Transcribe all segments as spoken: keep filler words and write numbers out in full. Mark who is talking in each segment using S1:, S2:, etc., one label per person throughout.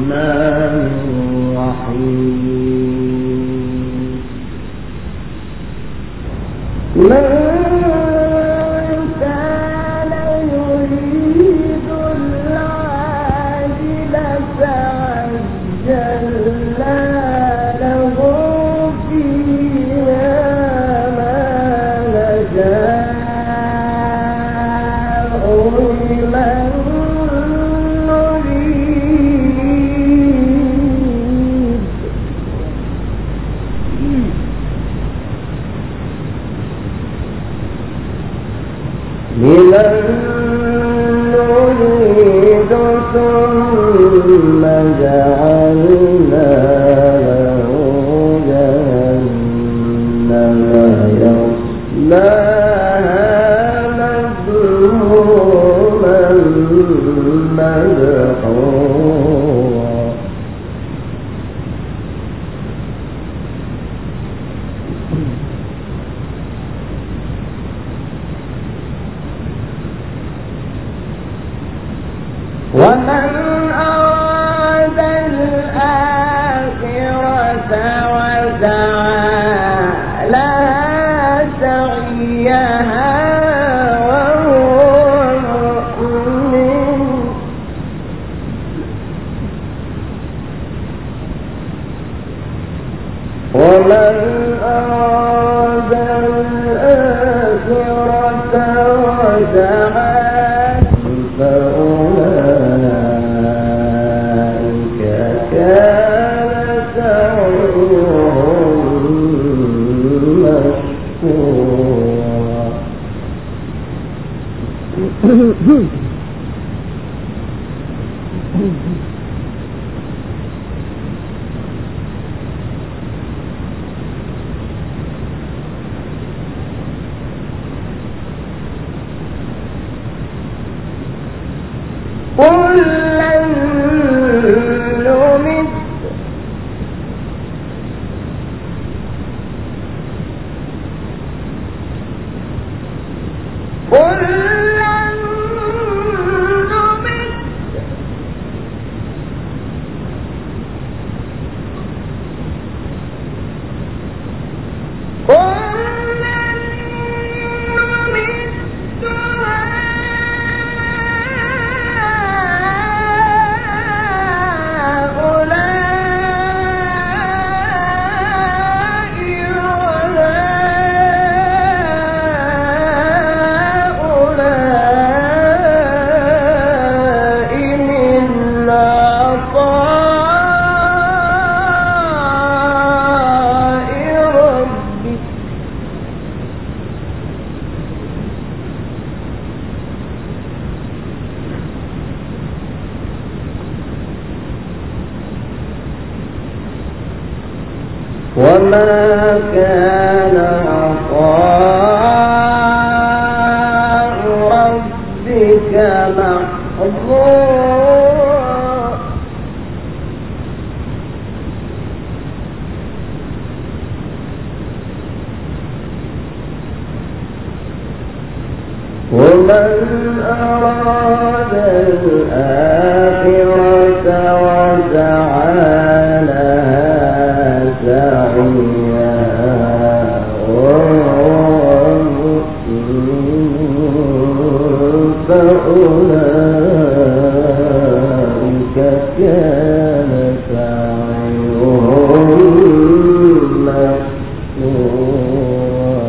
S1: وما كان عطاء ربك محظورا ومن أراد الآخرة وسعى فأولئك كان سعيهم مشكورا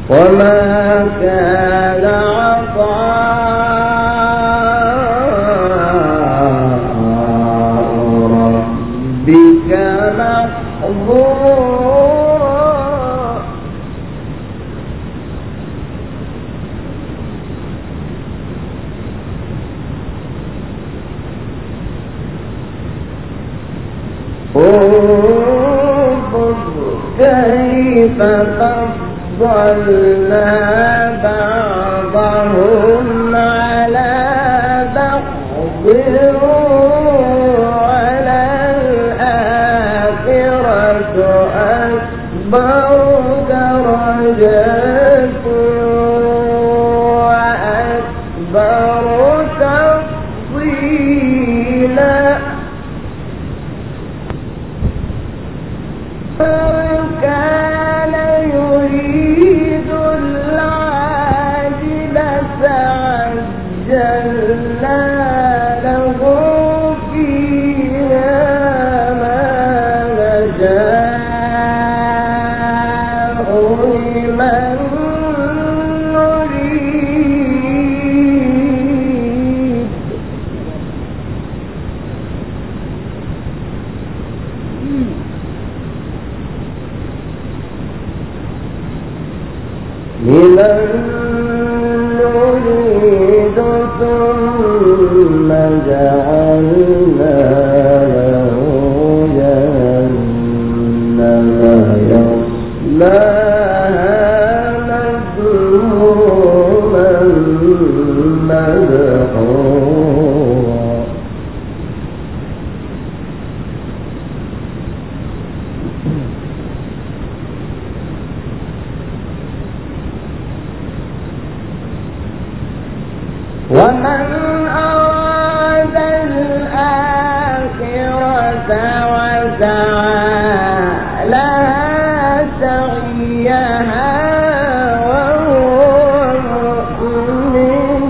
S1: وما كان عطاء ربك محظورا انظر كيف فضلنا بعضهم على بعض وللآخرة أكبر درجات وأكبر تفضيلا كان يريد العاجلة عجلنا له فيها ما نشاء لمن نريد لمن نريد ثم جعلنا له جهنم يصلاها مذموما مدحورا ومن أراد الآخرة وسعى لها سعيها وهو مؤمن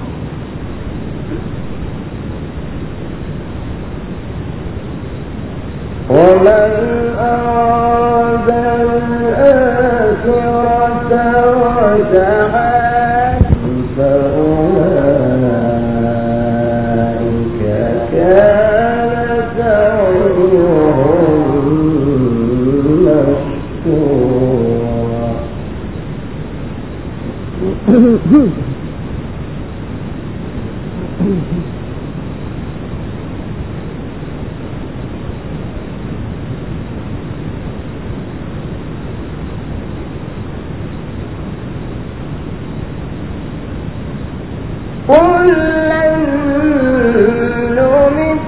S1: ومن أراد الآخرة وسعى فأولئك كان سعيهم مشكورا كلا نمد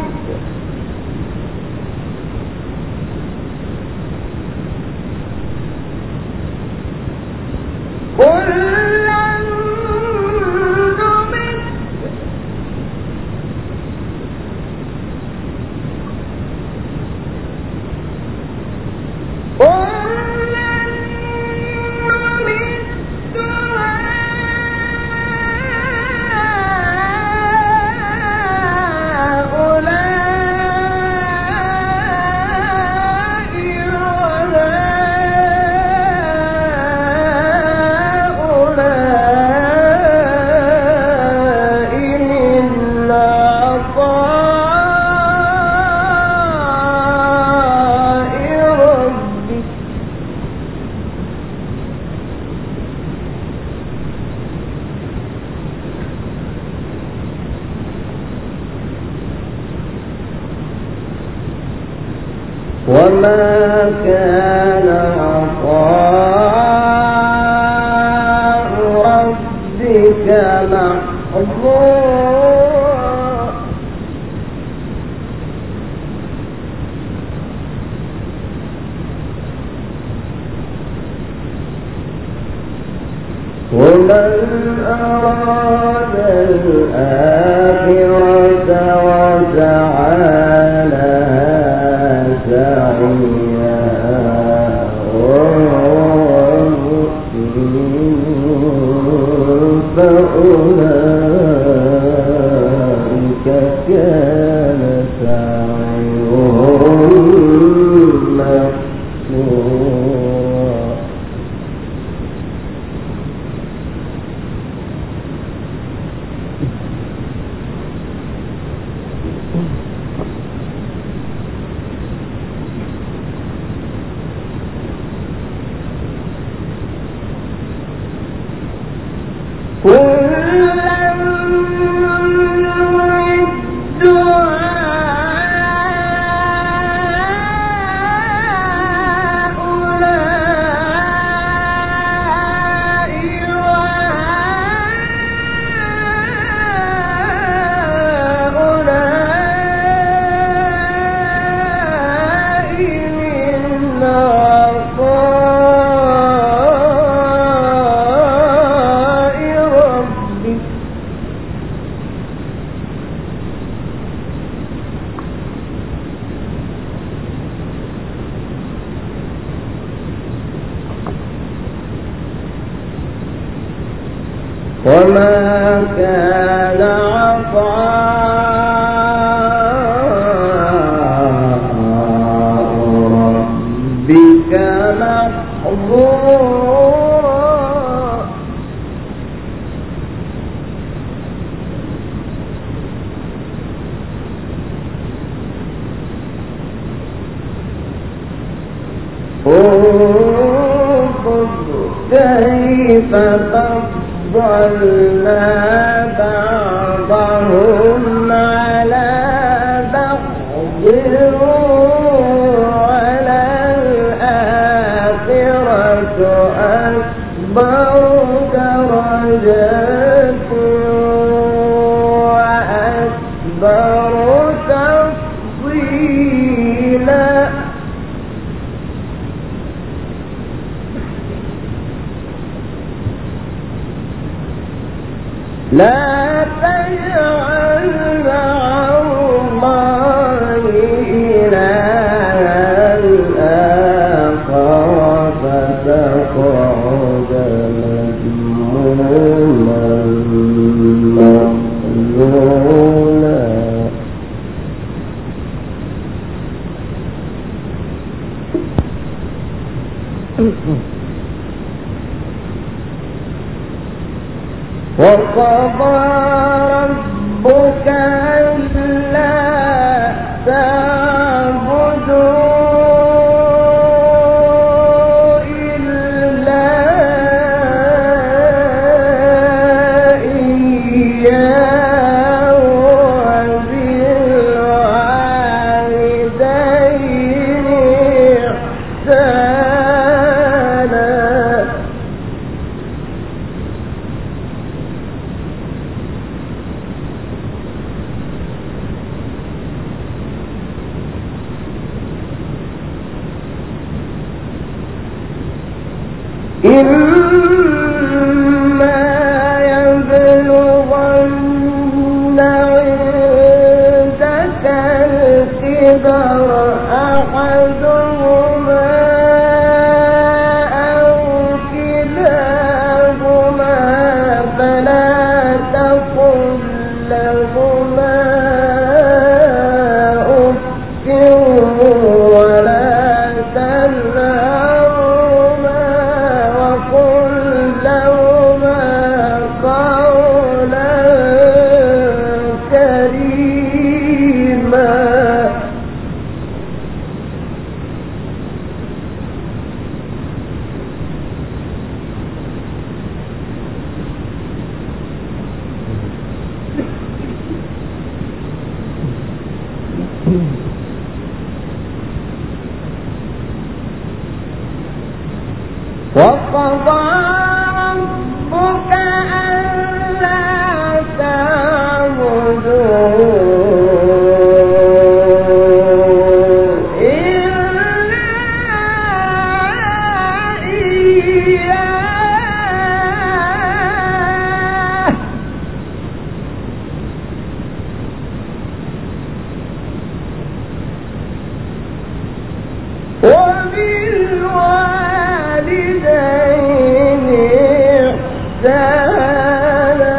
S1: كلا نمد وما كان عطاء ربك محظورا ومن أراد الآخرة وسعى لها سعيها وهو مؤمن فأولئك كان سعيهم مشكورا وما كان عطاء ربك محظورا انظر كيف فضلنا بعضهم على بعض وللآخرة أكبر درجات وأكبر تفضيلا لا تجعل مع الله إلها آخر فتقعد مذموما مخذولا وقضى ربك ألا تعبدوا إلا إياه وبالوالدين إحسانا إما يبلغن عندك الكبر أحدهما أو كلاهما فلا تقل لهما أف ولا تنهرهما وقل لهما قولا كريما وقضى ربك ألا تعبدوا إلا إياه وبالوالدين إحسانا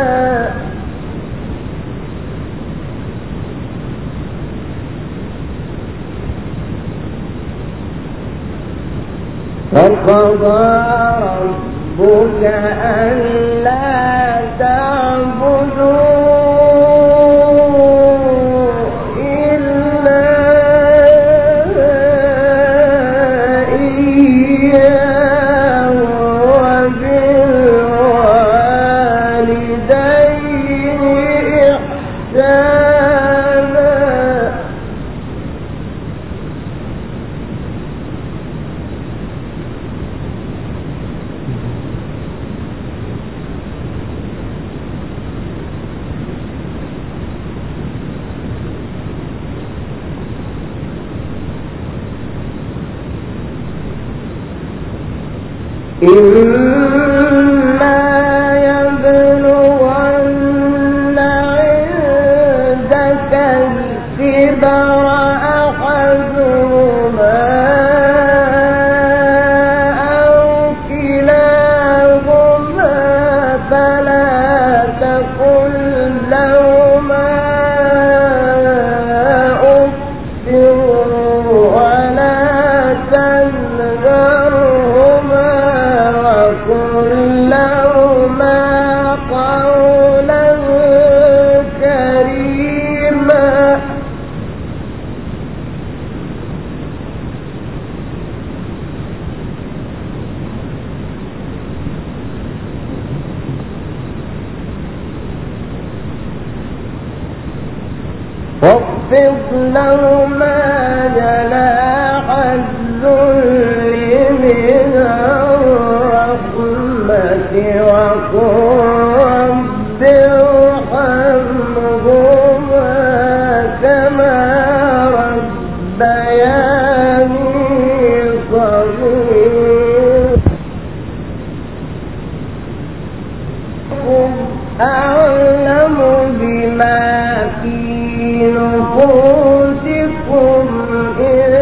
S1: وقضى ربك ألا تعبدوا إما يبلغن عندك الكبر أحدهما أو كلاهما فلا واخفض لهما جناح الذل من الرحمة وقل رب ارحمهما كما ربياني صغيرا أعلم بما في نفوسكم إن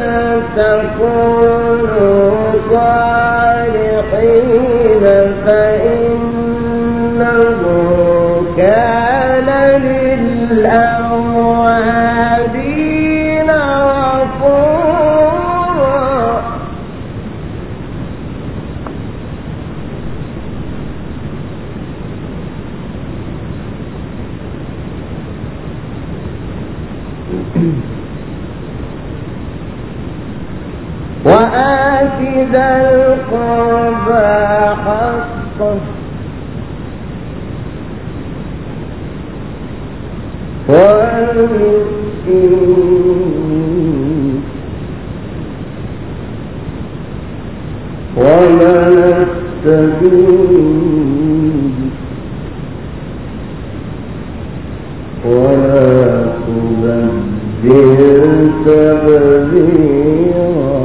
S1: تكونوا صالحين فإنه كان للأوابين غفورا. وآت ذا القربى حقه والمسكين ومن السبيل ولا تبذر تبذيرا.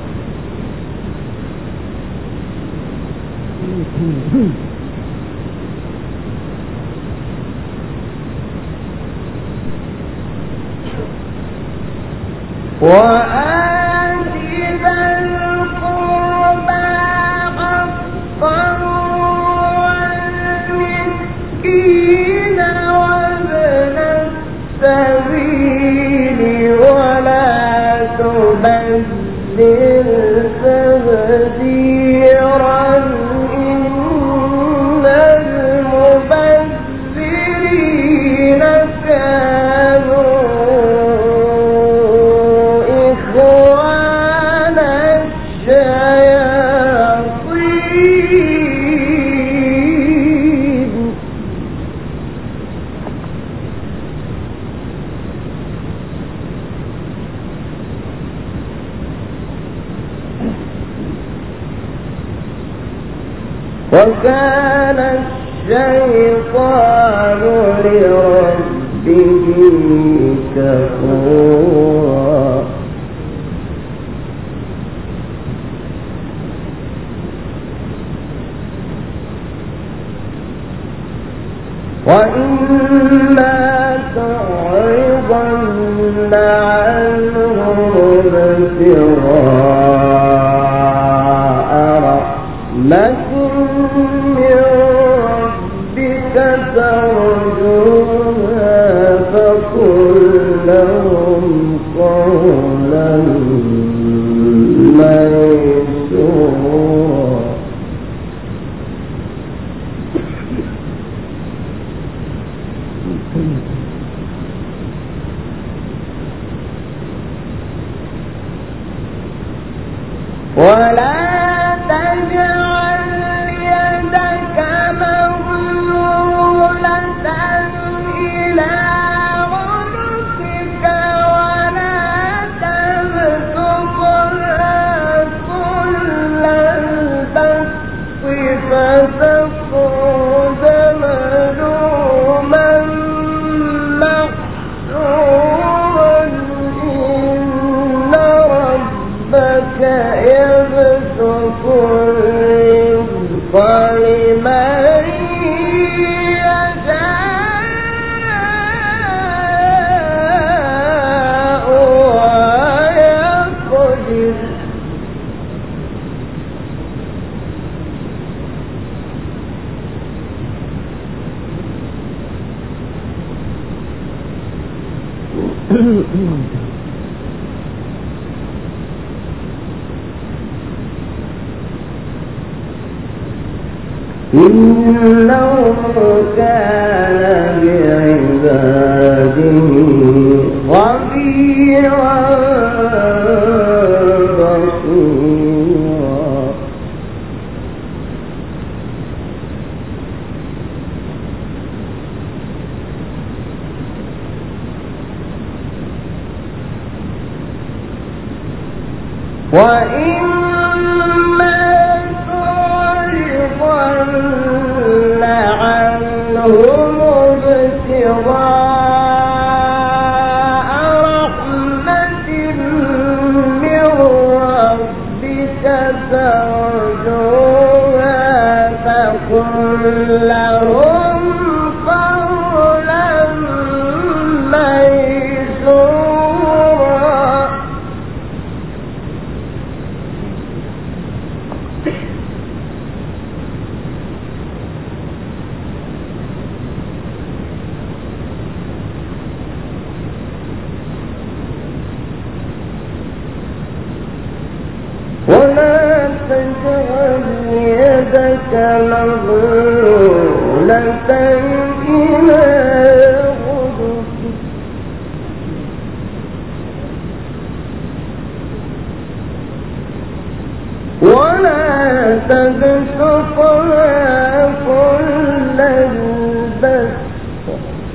S1: وآت ذا القربى حقه والمسكين وابن السبيل ولا تبذر تبذيرا إن المبذرين كانوا إخوان الشياطين. وكان الشيطان لربه كفورا. وإما تعرضن عنهم ابتغاء رحمة من ربك ترجوها فقل لهم قولا ميسورا. ولا تجعل يدك مغلولة إلى عنقك ولا تبسطها كل البسط فتقعد ملوما محسورا إن ربك يبسط الرزق لمن يشاء ويقدر. إنه كان بعباده خبيرا بصيرا. وإما تعرضن عنهم ابتغاء رحمة من ربك ترجوها فقل لهم قولا ميسورا. ولا تجعل يدك مغلولة إلى عنقك ولا تبسطها كل البسط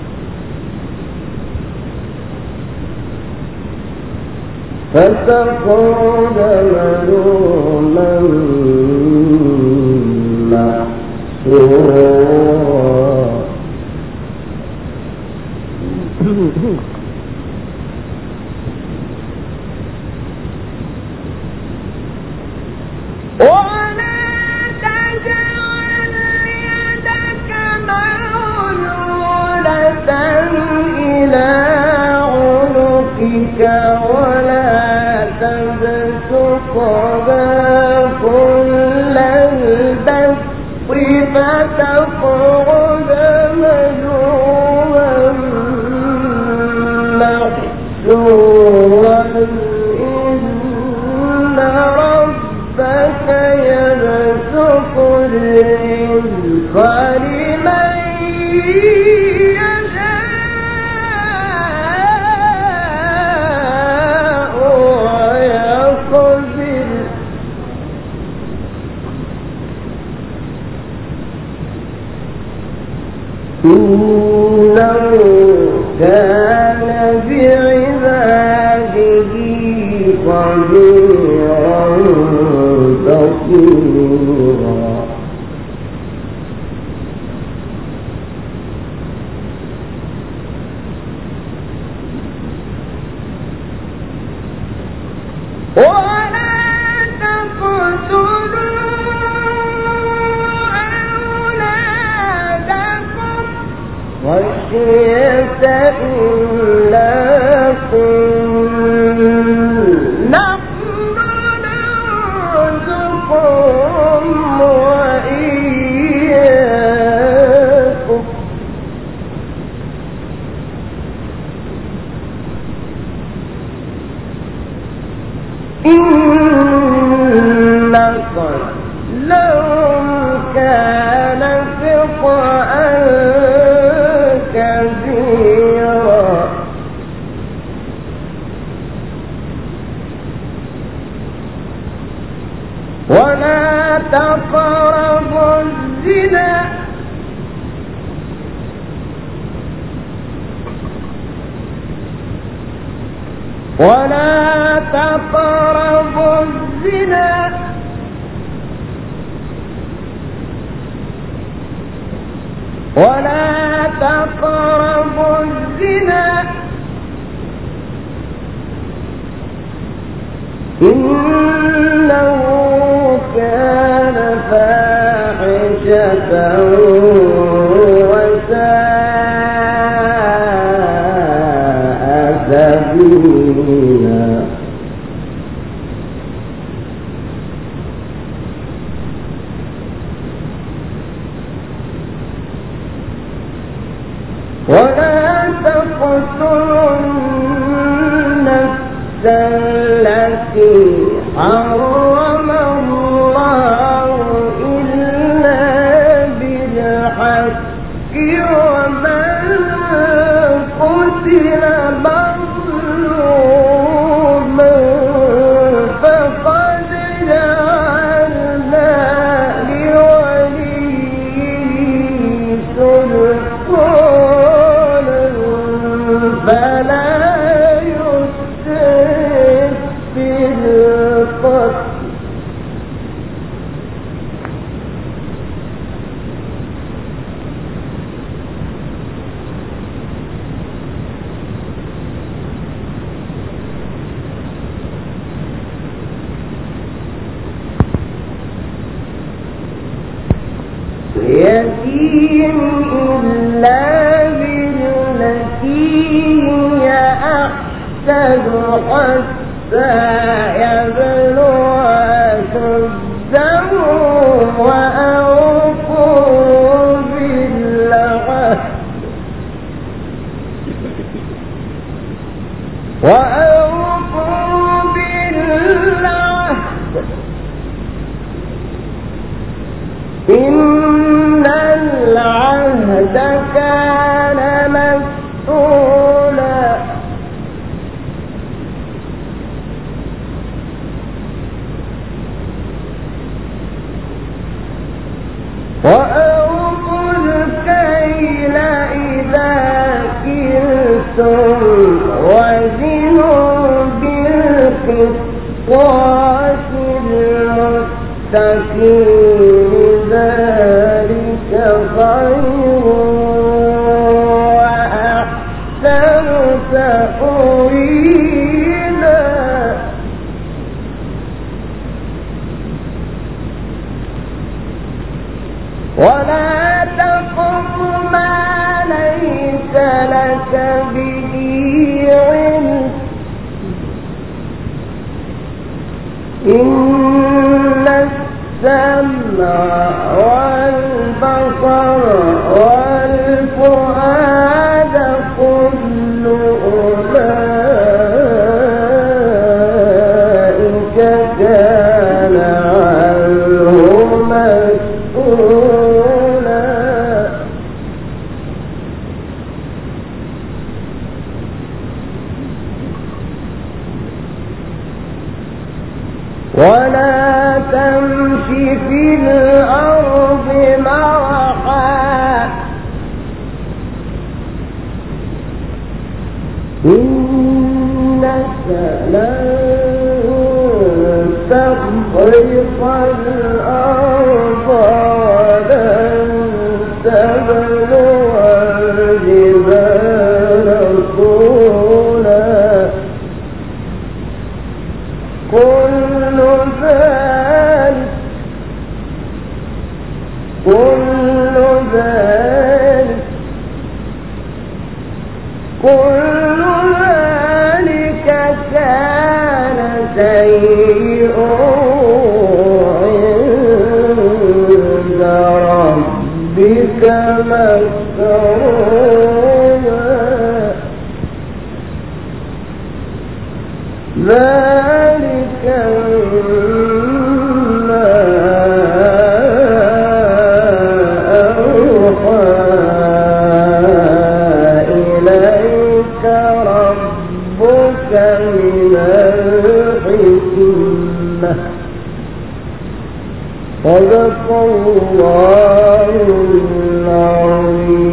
S1: فتقعد ملوما محسورا. ولا تجعل يدك مغلولة إلى عنقك ولا تبسطها كل البسط فتقعد ملوما محسورا. إن ربك يبسط الرزق لمن يشاء ويقدر إنه كان بعباده خبيرا بصيرا. ولا تقتلوا أولادكم خشية إملاق نحن نرزقهم وإياكم إن قتلهم كان خطأ كبيرا. ولا تقربوا الزنا ولا تقربوا الزنا ولا تقربوا الزنا إنه كان فاحشة وساء سبيلا. ولا تقتلوا النفس التي حرم الله إلا بالحق ومن قتل مظلوما فقد جعلنا لوليه سلطانا فلا يسرف في القتل يتيم إلا بالتي هي أحسن حتى يبلغ أشده وأوفوا بالعهد وأوفوا بالعهد إن العهد كان مسؤولا وأوفوا الكيل إذا كلتم وزنوا بالقسطاس المستقيم ذلك خير وأحسن تأويلا ولا تقف ما ليس لك به علم إن السمع والبصر والفؤاد كل أولئك كان عنه مسؤولا ولا تمش في الأرض مرحا إنك لن تخرق الأرض ولن تبلغ الجبال طولا كل ذلك كل ذلك كل ذلك كان سيئه عند ربك مكروها ذلك مما أوحى إليك ربك من الحكمة صدق الله العظيم.